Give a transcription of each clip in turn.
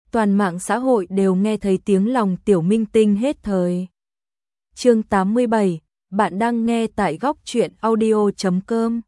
toàn mạng xã hội đều nghe thấy tiếng lòng tiểu minh tinh hết thời. Chương 87, bạn đang nghe tại góc truyện audio.com.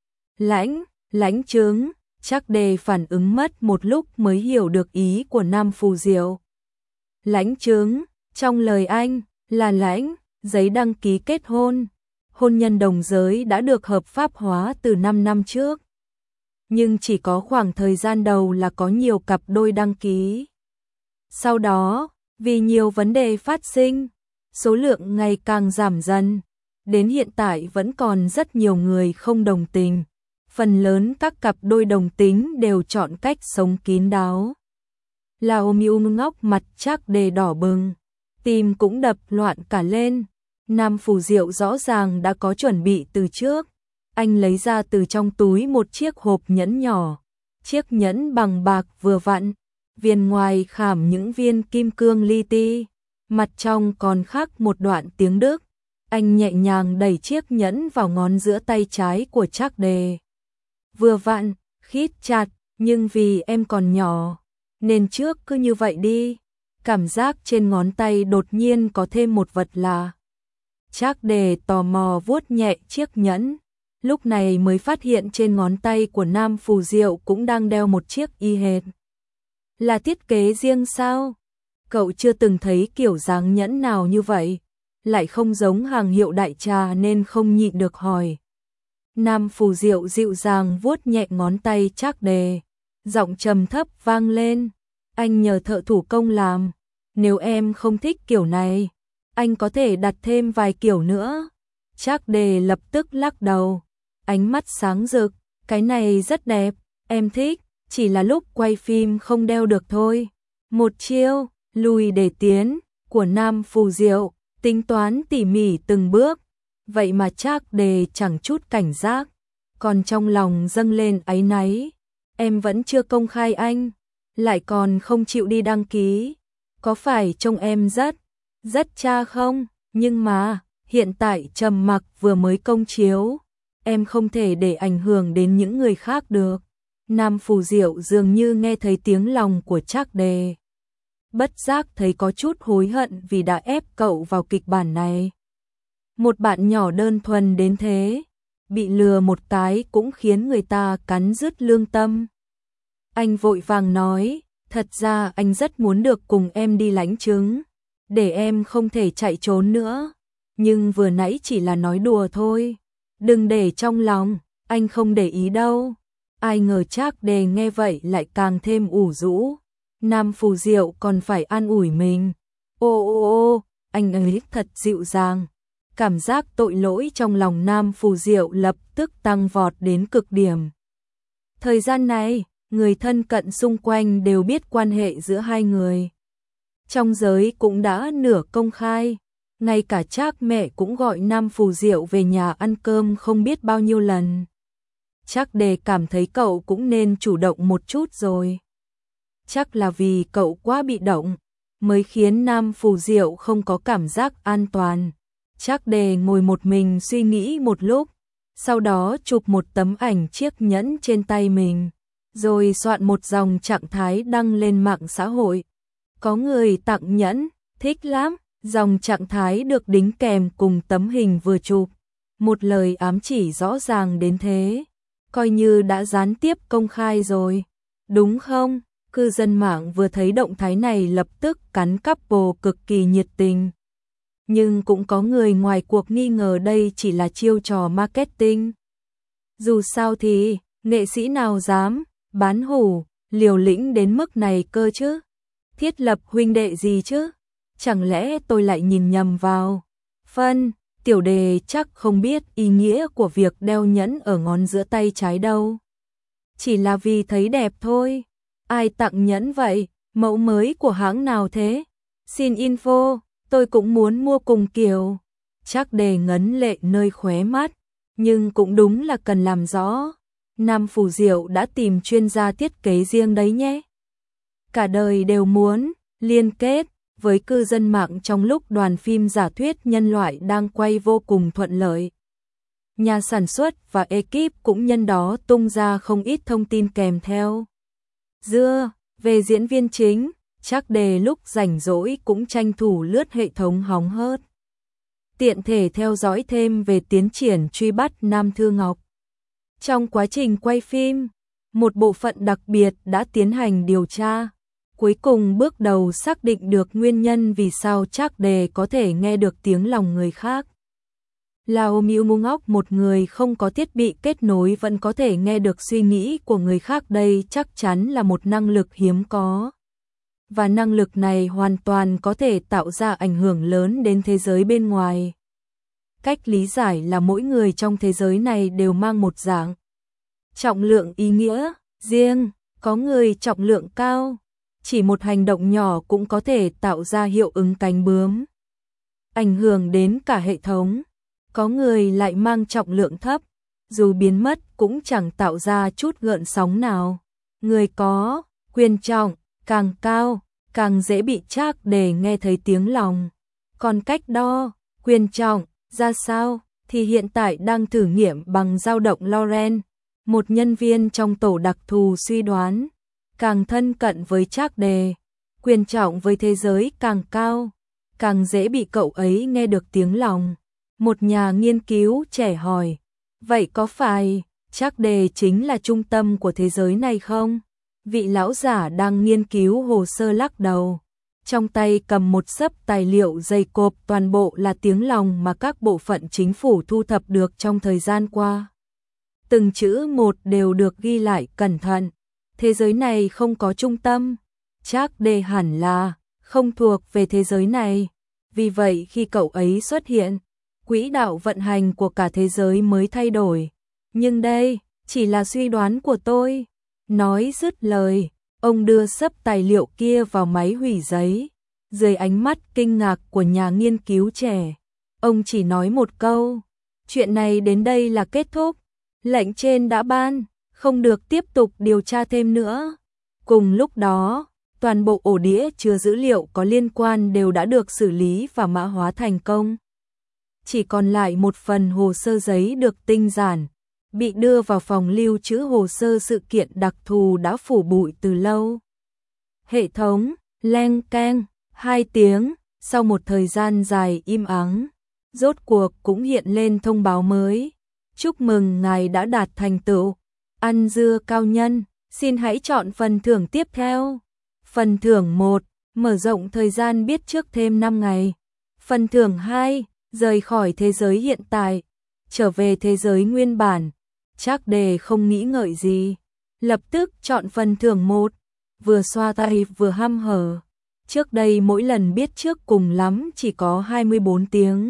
Lãnh Trứng, Trác Đề phản ứng mất một lúc mới hiểu được ý của Nam Phù Diệu. Lãnh Trứng, trong lời anh, là lãnh, giấy đăng ký kết hôn. Hôn nhân đồng giới đã được hợp pháp hóa từ 5 năm trước. Nhưng chỉ có khoảng thời gian đầu là có nhiều cặp đôi đăng ký. Sau đó, vì nhiều vấn đề phát sinh, số lượng ngày càng giảm dần. Đến hiện tại vẫn còn rất nhiều người không đồng tình. Phần lớn các cặp đôi đồng tính đều chọn cách sống kín đáo. Lao Miu ngóc mặt Trác Đề đỏ bừng, tim cũng đập loạn cả lên. Nam Phù Diệu rõ ràng đã có chuẩn bị từ trước. Anh lấy ra từ trong túi một chiếc hộp nhẫn nhỏ. Chiếc nhẫn bằng bạc vừa vặn, viên ngoài khảm những viên kim cương li ti, mặt trong còn khắc một đoạn tiếng Đức. Anh nhẹ nhàng đẩy chiếc nhẫn vào ngón giữa tay trái của Trác Đề. Vừa vặn, khít chặt, nhưng vì em còn nhỏ, nên trước cứ như vậy đi. Cảm giác trên ngón tay đột nhiên có thêm một vật lạ. Trác Đề tò mò vuốt nhẹ chiếc nhẫn, lúc này mới phát hiện trên ngón tay của Nam Phù Diệu cũng đang đeo một chiếc y hệt. Là thiết kế riêng sao? Cậu chưa từng thấy kiểu dáng nhẫn nào như vậy, lại không giống hàng hiệu đại trà nên không nhịn được hỏi. Nam Phù Diệu dịu dàng vuốt nhẹ ngón tay Trác Đề, giọng trầm thấp vang lên, anh nhờ thợ thủ công làm, nếu em không thích kiểu này, anh có thể đặt thêm vài kiểu nữa. Trác Đề lập tức lắc đầu, ánh mắt sáng rực, cái này rất đẹp, em thích, chỉ là lúc quay phim không đeo được thôi. Một chiêu, lùi để tiến, của Nam Phù Diệu, tính toán tỉ mỉ từng bước, vậy mà Trác Đề chẳng chút cảnh giác, còn trong lòng dâng lên áy náy. Em vẫn chưa công khai anh, lại còn không chịu đi đăng ký, có phải trông em rất cha không? Nhưng mà, hiện tại Trầm Mặc vừa mới công chiếu, em không thể để ảnh hưởng đến những người khác được. Nam Phù Diệu dường như nghe thấy tiếng lòng của Trác Đề. Bất giác thấy có chút hối hận vì đã ép cậu vào kịch bản này. Một bạn nhỏ đơn thuần đến thế, bị lừa một cái cũng khiến người ta cắn rứt lương tâm. Anh vội vàng nói, thật ra anh rất muốn được cùng em đi Lãnh Trứng, để em không thể chạy trốn nữa. Nhưng vừa nãy chỉ là nói đùa thôi, đừng để trong lòng, anh không để ý đâu. Ai ngờ Trác Đề nghe vậy lại càng thêm ủ rũ. Nam Phù Diệu còn phải an ủi mình. Ô, anh ấy thật dịu dàng. Cảm giác tội lỗi trong lòng Nam Phù Diệu lập tức tăng vọt đến cực điểm. Thời gian này, người thân cận xung quanh đều biết quan hệ giữa hai người. Trong giới cũng đã nửa công khai, ngay cả Trác mẹ cũng gọi Nam Phù Diệu về nhà ăn cơm không biết bao nhiêu lần. Trác Đề cảm thấy cậu cũng nên chủ động một chút rồi. Chắc là vì cậu quá bị động, mới khiến Nam Phù Diệu không có cảm giác an toàn. Trác Đề ngồi một mình suy nghĩ một lúc, sau đó chụp một tấm ảnh chiếc nhẫn trên tay mình, rồi soạn một dòng trạng thái đăng lên mạng xã hội. Có người tặng nhẫn, thích lắm, dòng trạng thái được đính kèm cùng tấm hình vừa chụp. Một lời ám chỉ rõ ràng đến thế, coi như đã gián tiếp công khai rồi, đúng không? Cư dân mạng vừa thấy động thái này lập tức cắn couple cực kỳ nhiệt tình. Nhưng cũng có người ngoài cuộc nghi ngờ đây chỉ là chiêu trò marketing. Dù sao thì, nghệ sĩ nào dám bán hủ, liều lĩnh đến mức này cơ chứ? Thiết lập huynh đệ gì chứ? Chẳng lẽ tôi lại nhìn nhầm vào? Tiểu Đề chắc không biết ý nghĩa của việc đeo nhẫn ở ngón giữa tay trái đâu. Chỉ là vì thấy đẹp thôi. Ai tặng nhẫn vậy? Mẫu mới của hãng nào thế? Xin info, tôi cũng muốn mua cùng kiểu. Trác Đề ngấn lệ nơi khóe mắt, nhưng cũng đúng là cần làm rõ. Nam Phù Diệu đã tìm chuyên gia thiết kế riêng đấy nhé. Cả đời đều muốn liên kết với cư dân mạng trong lúc đoàn phim giả thuyết nhân loại đang quay vô cùng thuận lợi. Nhà sản xuất và ekip cũng nhân đó tung ra không ít thông tin kèm theo. Về diễn viên chính, Trác Đề lúc rảnh rỗi cũng tranh thủ lướt hệ thống hóng hớt, tiện thể theo dõi thêm về tiến triển truy bắt Nam Thư Ngọc. Trong quá trình quay phim, một bộ phận đặc biệt đã tiến hành điều tra, cuối cùng bước đầu xác định được nguyên nhân vì sao Trác Đề có thể nghe được tiếng lòng người khác. Lao Miu ngu ngốc, một người không có thiết bị kết nối vẫn có thể nghe được suy nghĩ của người khác, đây chắc chắn là một năng lực hiếm có. Và năng lực này hoàn toàn có thể tạo ra ảnh hưởng lớn đến thế giới bên ngoài. Cách lý giải là mỗi người trong thế giới này đều mang một dạng trọng lượng ý nghĩa riêng, có người trọng lượng cao, chỉ một hành động nhỏ cũng có thể tạo ra hiệu ứng cánh bướm, ảnh hưởng đến cả hệ thống. Có người lại mang trọng lượng thấp, dù biến mất cũng chẳng tạo ra chút gợn sóng nào. Người có quyền trọng càng cao, càng dễ bị Trác Đề nghe thấy tiếng lòng. Còn cách đo quyền trọng ra sao thì hiện tại đang thử nghiệm bằng dao động Loren, một nhân viên trong tổ đặc thù suy đoán. Càng thân cận với Trác Đề, quyền trọng với thế giới càng cao, càng dễ bị cậu ấy nghe được tiếng lòng. Một nhà nghiên cứu trẻ hỏi, vậy có phải Trác Đề chính là trung tâm của thế giới này không? Vị lão giả đang nghiên cứu hồ sơ lắc đầu, trong tay cầm một xấp tài liệu dày cộp, toàn bộ là tiếng lòng mà các bộ phận chính phủ thu thập được trong thời gian qua. Từng chữ một đều được ghi lại cẩn thận. Thế giới này không có trung tâm, Trác Đề hẳn là không thuộc về thế giới này. Vì vậy khi cậu ấy xuất hiện, quỹ đạo vận hành của cả thế giới mới thay đổi. Nhưng đây chỉ là suy đoán của tôi. Nói dứt lời, ông đưa xấp tài liệu kia vào máy hủy giấy. Dưới ánh mắt kinh ngạc của nhà nghiên cứu trẻ, ông chỉ nói một câu, chuyện này đến đây là kết thúc. Lệnh trên đã ban, không được tiếp tục điều tra thêm nữa. Cùng lúc đó, toàn bộ ổ đĩa chứa dữ liệu có liên quan đều đã được xử lý và mã hóa thành công. Chỉ còn lại một phần hồ sơ giấy được tinh giản, bị đưa vào phòng lưu trữ hồ sơ sự kiện đặc thù đã phủ bụi từ lâu. Hệ thống, leng keng, 2 tiếng, sau một thời gian dài im ắng, rốt cuộc cũng hiện lên thông báo mới. Chúc mừng ngài đã đạt thành tựu. Ăn dưa cao nhân, xin hãy chọn phần thưởng tiếp theo. Phần thưởng 1, mở rộng thời gian biết trước thêm 5 ngày. Phần thưởng 2, rời khỏi thế giới hiện tại, trở về thế giới nguyên bản. Trác Đề không nghĩ ngợi gì, lập tức chọn phần thưởng 1, vừa xoa tay vừa hăm hở. Trước đây mỗi lần biết trước cùng lắm chỉ có 24 tiếng.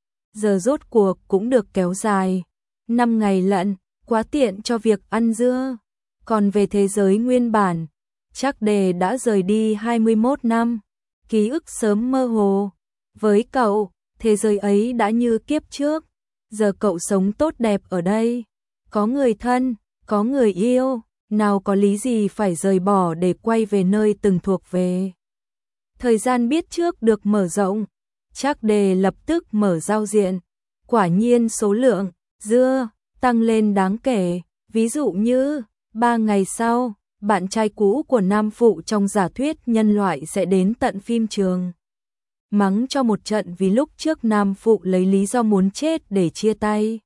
Giờ rốt cuộc cũng được kéo dài 5 ngày lận, quá tiện cho việc ăn dưa. Còn về thế giới nguyên bản, Trác Đề đã rời đi 21 năm, ký ức sớm mơ hồ. Với cậu, thế giới ấy đã như kiếp trước, giờ cậu sống tốt đẹp ở đây, có người thân, có người yêu, nào có lý gì phải rời bỏ để quay về nơi từng thuộc về. Thời gian biết trước được mở rộng, Trác Đề lập tức mở giao diện, quả nhiên số lượng dưa tăng lên đáng kể. Ví dụ như 3 ngày sau, bạn trai cũ của nam phụ trong giả thuyết nhân loại sẽ đến tận phim trường, mắng cho một trận vì lúc trước nam phụ lấy lý do muốn chết để chia tay,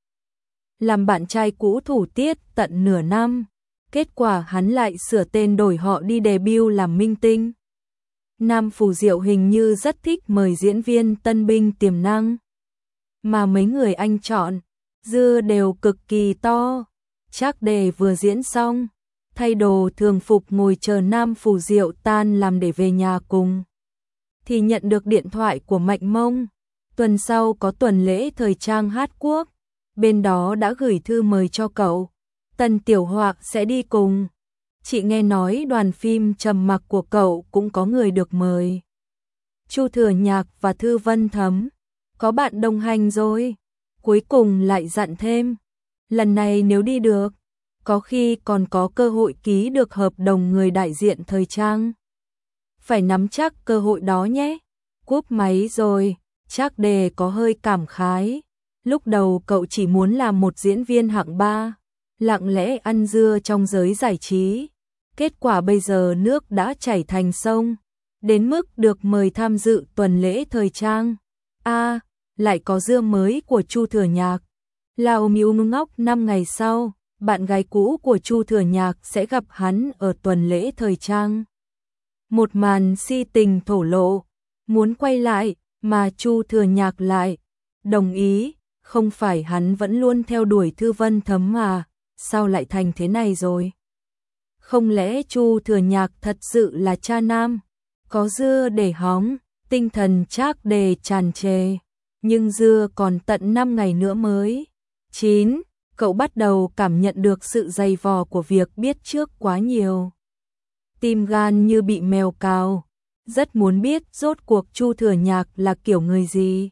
làm bạn trai cũ thủ tiết tận nửa năm. Kết quả hắn lại sửa tên đổi họ đi debut làm minh tinh. Nam Phù Diệu hình như rất thích mời diễn viên tân binh tiềm năng, mà mấy người anh chọn dưa đều cực kỳ to. Trác Đề vừa diễn xong, thay đồ thường phục ngồi chờ Nam Phù Diệu tan làm để về nhà cùng, thì nhận được điện thoại của Mạnh Mông. Tuần sau có tuần lễ thời trang Hát Quốc, bên đó đã gửi thư mời cho cậu. Tần Tiểu Hoạc sẽ đi cùng. Chị nghe nói đoàn phim Trầm Mặc của cậu cũng có người được mời. Chu Thừa Nhạc và Thư Vân Thấm có bạn đồng hành rồi. Cuối cùng lại dặn thêm, lần này nếu đi được, có khi còn có cơ hội ký được hợp đồng người đại diện thời trang. Phải nắm chắc cơ hội đó nhé. Cúp máy rồi, Trác Đề có hơi cảm khái. Lúc đầu cậu chỉ muốn làm một diễn viên hạng 3, lặng lẽ ăn dưa trong giới giải trí. Kết quả bây giờ nước đã chảy thành sông, đến mức được mời tham dự tuần lễ thời trang. Lại có dưa mới của Chu Thừa Nhạc. Lao Miu ngốc 5 ngày sau, bạn gái cũ của Chu Thừa Nhạc sẽ gặp hắn ở tuần lễ thời trang. Một màn si tình thổ lộ, muốn quay lại, mà Chu Thừa Nhạc lại đồng ý, không phải hắn vẫn luôn theo đuổi Thư Vân Thấm mà, sao lại thành thế này rồi? Không lẽ Chu Thừa Nhạc thật sự là cha nam? Có dưa để hóng, tinh thần Trác Đề tràn trề, nhưng dưa còn tận 5 ngày nữa mới. 9. Cậu bắt đầu cảm nhận được sự dày vò của việc biết trước quá nhiều. Tim gan như bị mèo cào, rất muốn biết rốt cuộc Chu Thừa Nhạc là kiểu người gì.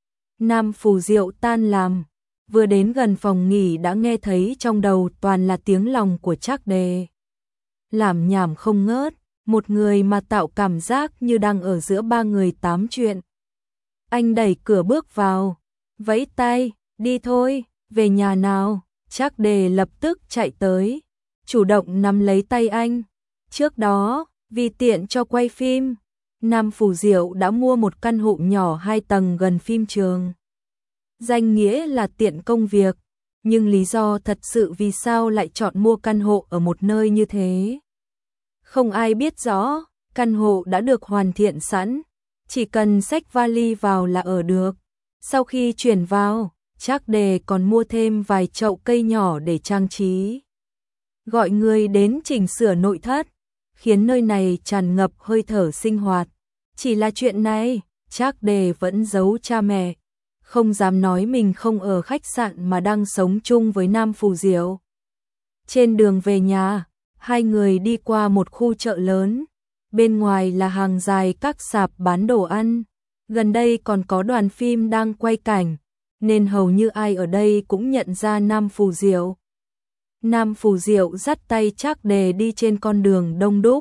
Nam Phù Diệu tan làm, vừa đến gần phòng nghỉ đã nghe thấy trong đầu toàn là tiếng lòng của Trác Đề. Lảm nhảm không ngớt, một người mà tạo cảm giác như đang ở giữa ba người tám chuyện. Anh đẩy cửa bước vào, vẫy tay, đi thôi, về nhà nào. Trác Đề lập tức chạy tới, chủ động nắm lấy tay anh. Trước đó, vì tiện cho quay phim, Nam Phù Diệu đã mua một căn hộ nhỏ 2 tầng gần phim trường. Danh nghĩa là tiện công việc, nhưng lý do thật sự vì sao lại chọn mua căn hộ ở một nơi như thế? Không ai biết rõ, căn hộ đã được hoàn thiện sẵn, chỉ cần xách vali vào là ở được. Sau khi chuyển vào, Trác Đề còn mua thêm vài chậu cây nhỏ để trang trí. Gọi người đến chỉnh sửa nội thất, khiến nơi này tràn ngập hơi thở sinh hoạt. Chỉ là chuyện này, Trác Đề vẫn giấu cha mẹ, không dám nói mình không ở khách sạn mà đang sống chung với Nam Phù Diệu. Trên đường về nhà, hai người đi qua một khu chợ lớn, bên ngoài là hàng dài các sạp bán đồ ăn, gần đây còn có đoàn phim đang quay cảnh, nên hầu như ai ở đây cũng nhận ra Nam Phù Diệu. Nam Phù Diệu dắt tay Trác Đề đi trên con đường đông đúc.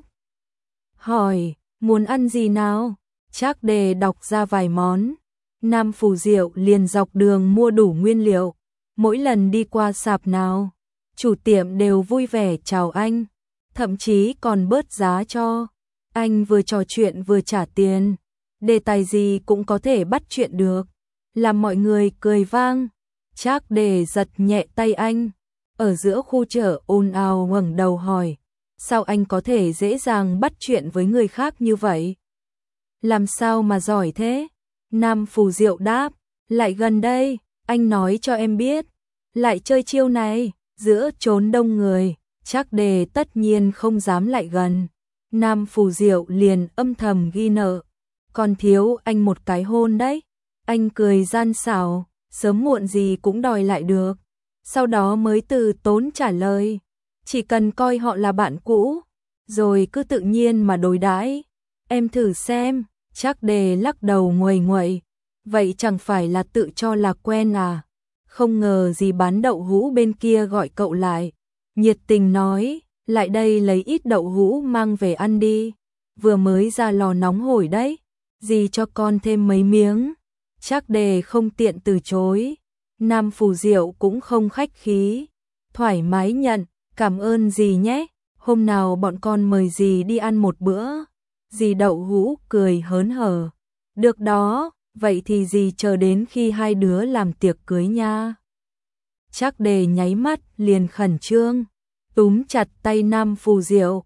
Hỏi, muốn ăn gì nào? Trác Đề đọc ra vài món. Nam Phù Diệu liền dọc đường mua đủ nguyên liệu. Mỗi lần đi qua sạp nào, chủ tiệm đều vui vẻ chào anh, thậm chí còn bớt giá cho. Anh vừa trò chuyện vừa trả tiền, đề tài gì cũng có thể bắt chuyện được, làm mọi người cười vang. Trác Đề giật nhẹ tay anh, ở giữa khu chợ ồn ào ngẩng đầu hỏi, sao anh có thể dễ dàng bắt chuyện với người khác như vậy? Làm sao mà giỏi thế? Nam Phù Diệu đáp, lại gần đây, anh nói cho em biết, lại chơi chiêu này, giữa chốn đông người, Trác Đề tất nhiên không dám lại gần. Nam Phù Diệu liền âm thầm ghi nợ, còn thiếu anh một cái hôn đấy. Anh cười gian xảo, sớm muộn gì cũng đòi lại được. Sau đó mới từ tốn trả lời, chỉ cần coi họ là bạn cũ, rồi cứ tự nhiên mà đối đãi. Em thử xem. Trác Đề lắc đầu nguầy nguậy, vậy chẳng phải là tự cho là quen à? Không ngờ gì bán đậu hũ bên kia gọi cậu lại, nhiệt tình nói, lại đây lấy ít đậu hũ mang về ăn đi, vừa mới ra lò nóng hổi đấy, dì cho con thêm mấy miếng. Trác Đề không tiện từ chối, Nam Phù Diệu cũng không khách khí, thoải mái nhận, cảm ơn dì nhé, hôm nào bọn con mời dì đi ăn một bữa. Dì Đậu Hũ cười hớn hở, được đó, vậy thì dì chờ đến khi hai đứa làm tiệc cưới nha. Trác Đề nháy mắt liền khẩn trương, túm chặt tay Nam Phù Diệu.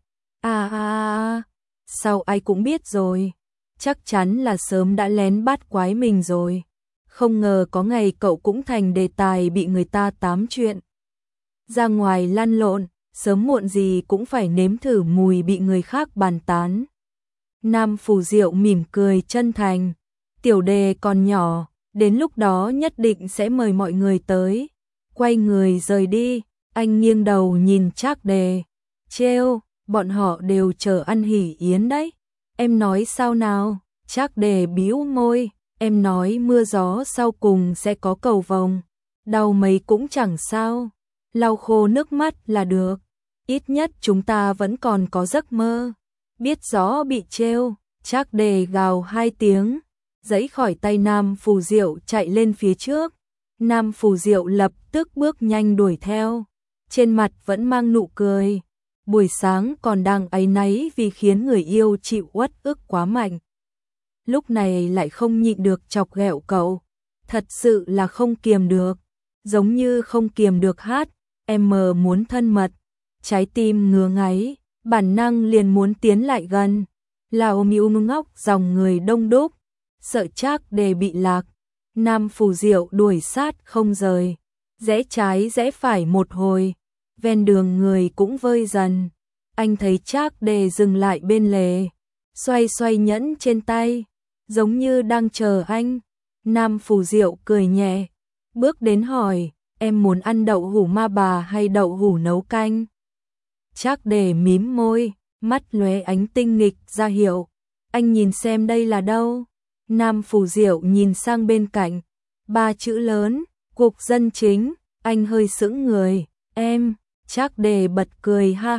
Sao ai cũng biết rồi, chắc chắn là sớm đã lén bắt quái mình rồi. Không ngờ có ngày cậu cũng thành đề tài bị người ta tám chuyện. Ra ngoài lăn lộn, sớm muộn gì cũng phải nếm thử mùi bị người khác bàn tán. Nam Phù Diệu mỉm cười chân thành, Tiểu Đề còn nhỏ, đến lúc đó nhất định sẽ mời mọi người tới. Quay người rời đi, anh nghiêng đầu nhìn Trác Đề, trêu, bọn họ đều chờ ăn hỉ yến đấy. Em nói sao nào? Trác Đề bĩu môi, em nói mưa gió sau cùng sẽ có cầu vồng, đau mấy cũng chẳng sao, lau khô nước mắt là được, ít nhất chúng ta vẫn còn có giấc mơ. Biết rõ bị trêu, Trác Đề gào 2 tiếng, giãy khỏi tay Nam Phù Diệu chạy lên phía trước. Nam Phù Diệu lập tức bước nhanh đuổi theo, trên mặt vẫn mang nụ cười. buổi sáng còn đang áy náy vì khiến người yêu chịu uất ức quá mạnh. Lúc này lại không nhịn được chọc ghẹo cậu, thật sự là không kiềm được, giống như không kiềm được hát, em muốn thân mật, trái tim ngứa ngáy, bản năng liền muốn tiến lại gần. Lão Miu ngóc dòng người đông đúc, sợ Trác Đề bị lạc, Nam Phù Diệu đuổi sát không rời, rẽ trái rẽ phải một hồi, ven đường người cũng vơi dần. Anh thấy Trác Đề dừng lại bên lề, xoay xoay nhẫn trên tay, giống như đang chờ anh. Nam Phù Diệu cười nhẹ, bước đến hỏi, em muốn ăn đậu hũ ma bà hay đậu hũ nấu canh? Trác Đề mím môi, mắt lóe ánh tinh nghịch ra hiệu, anh nhìn xem đây là đâu. Nam Phù Diệu nhìn sang bên cạnh, 3 chữ lớn, cục dân chính, anh hơi sững người, em. Trác Đề bật cười ha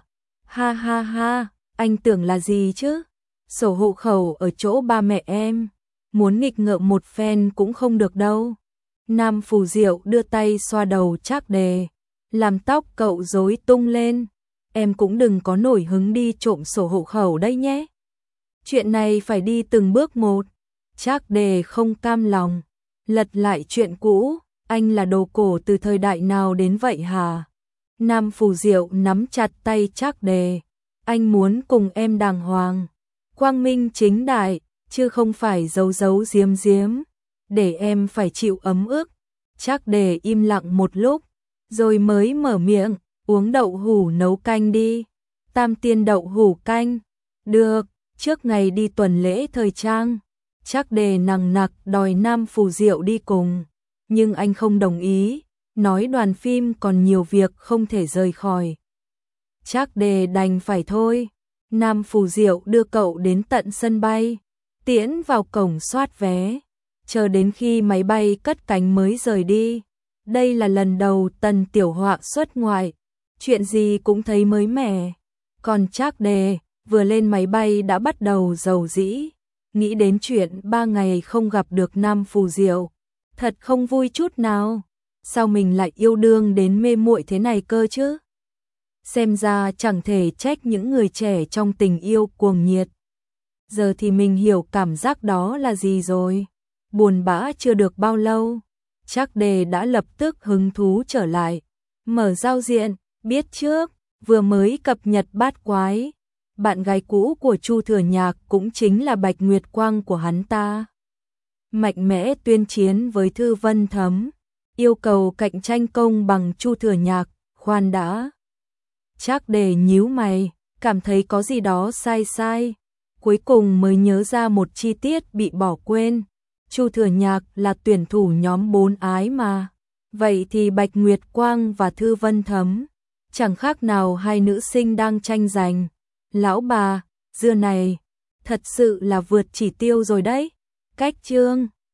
ha, anh tưởng là gì chứ? Sổ hộ khẩu ở chỗ ba mẹ em, muốn nghịch ngợm một phen cũng không được đâu. Nam Phù Diệu đưa tay xoa đầu Trác Đề, làm tóc cậu rối tung lên. Em cũng đừng có nổi hứng đi trộm sổ hộ khẩu đây nhé. Chuyện này phải đi từng bước một. Trác Đề không cam lòng, lật lại chuyện cũ, anh là đồ cổ từ thời đại nào đến vậy hả? Nam Phù Diệu nắm chặt tay Trác Đề, anh muốn cùng em đàng hoàng, quang minh chính đại, chứ không phải giấu giấu giếm giếm, để em phải chịu ấm ức. Trác Đề im lặng một lúc, rồi mới mở miệng, uống đậu hũ nấu canh đi. Tam tiên đậu hũ canh, được, trước ngày đi tuần lễ thời trang. Trác Đề nằng nặc đòi Nam Phù Diệu đi cùng, nhưng anh không đồng ý, nói đoàn phim còn nhiều việc không thể rời khỏi. Trác Đề đành phải thôi. Nam Phù Diệu đưa cậu đến tận sân bay, tiễn vào cổng soát vé, chờ đến khi máy bay cất cánh mới rời đi. Đây là lần đầu Tần Tiểu Họa xuất ngoại, chuyện gì cũng thấy mới mẻ. Còn Trác Đề vừa lên máy bay đã bắt đầu rầu rĩ, nghĩ đến chuyện 3 ngày không gặp được Nam Phù Diệu, thật không vui chút nào. Sao mình lại yêu đương đến mê muội thế này cơ chứ? Xem ra chẳng thể trách những người trẻ trong tình yêu cuồng nhiệt. Giờ thì mình hiểu cảm giác đó là gì rồi. Buồn bã chưa được bao lâu, Trác Đề đã lập tức hứng thú trở lại, mở giao diện, biết trước, vừa mới cập nhật bát quái. Bạn gái cũ của Chu Thừa Nhạc cũng chính là Bạch Nguyệt Quang của hắn ta. Mạnh mẽ tuyên chiến với Thư Vân Thấm, yêu cầu cạnh tranh công bằng Chu Thừa Nhạc, khoan đã. Trác Đề nhíu mày, cảm thấy có gì đó sai sai, cuối cùng mới nhớ ra một chi tiết bị bỏ quên. Chu Thừa Nhạc là tuyển thủ nhóm 4 ái mà, vậy thì Bạch Nguyệt Quang và Thư Vân Thấm chẳng khác nào hai nữ sinh đang tranh giành. Lão bà, dưa này thật sự là vượt chỉ tiêu rồi đấy. Cách chương